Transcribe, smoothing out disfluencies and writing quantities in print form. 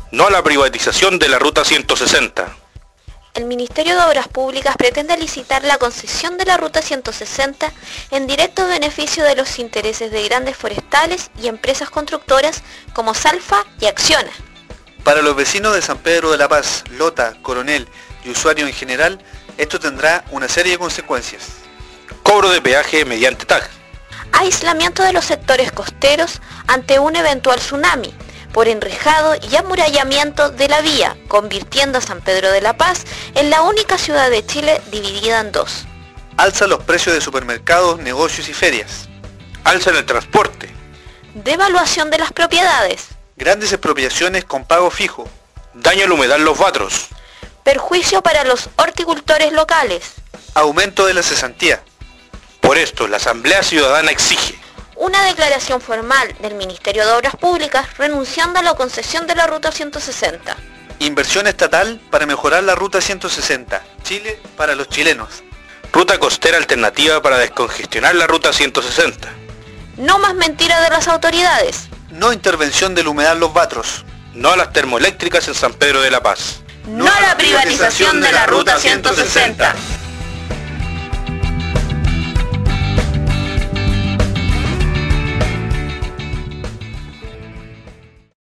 No a la privatización de la Ruta 160. El Ministerio de Obras Públicas pretende licitar la concesión de la Ruta 160 en directo beneficio de los intereses de grandes forestales y empresas constructoras como Salfa y Acciona. Para los vecinos de San Pedro de la Paz, Lota, Coronel y usuarios en general, esto tendrá una serie de consecuencias. Cobro de peaje mediante TAG. Aislamiento de los sectores costeros ante un eventual tsunami, por enrejado y amurallamiento de la vía, convirtiendo a San Pedro de la Paz en la única ciudad de Chile dividida en dos. Alza los precios de supermercados, negocios y ferias. Alza en el transporte. Devaluación de las propiedades. Grandes expropiaciones con pago fijo. Daño al humedal Los Batros. Perjuicio para los horticultores locales. Aumento de la cesantía. Por esto, la Asamblea Ciudadana exige una declaración formal del Ministerio de Obras Públicas renunciando a la concesión de la Ruta 160. Inversión estatal para mejorar la Ruta 160. Chile para los chilenos. Ruta costera alternativa para descongestionar la Ruta 160. No más mentiras de las autoridades. No intervención del humedal Los Batros. No a las termoeléctricas en San Pedro de la Paz. No a la privatización de la Ruta 160.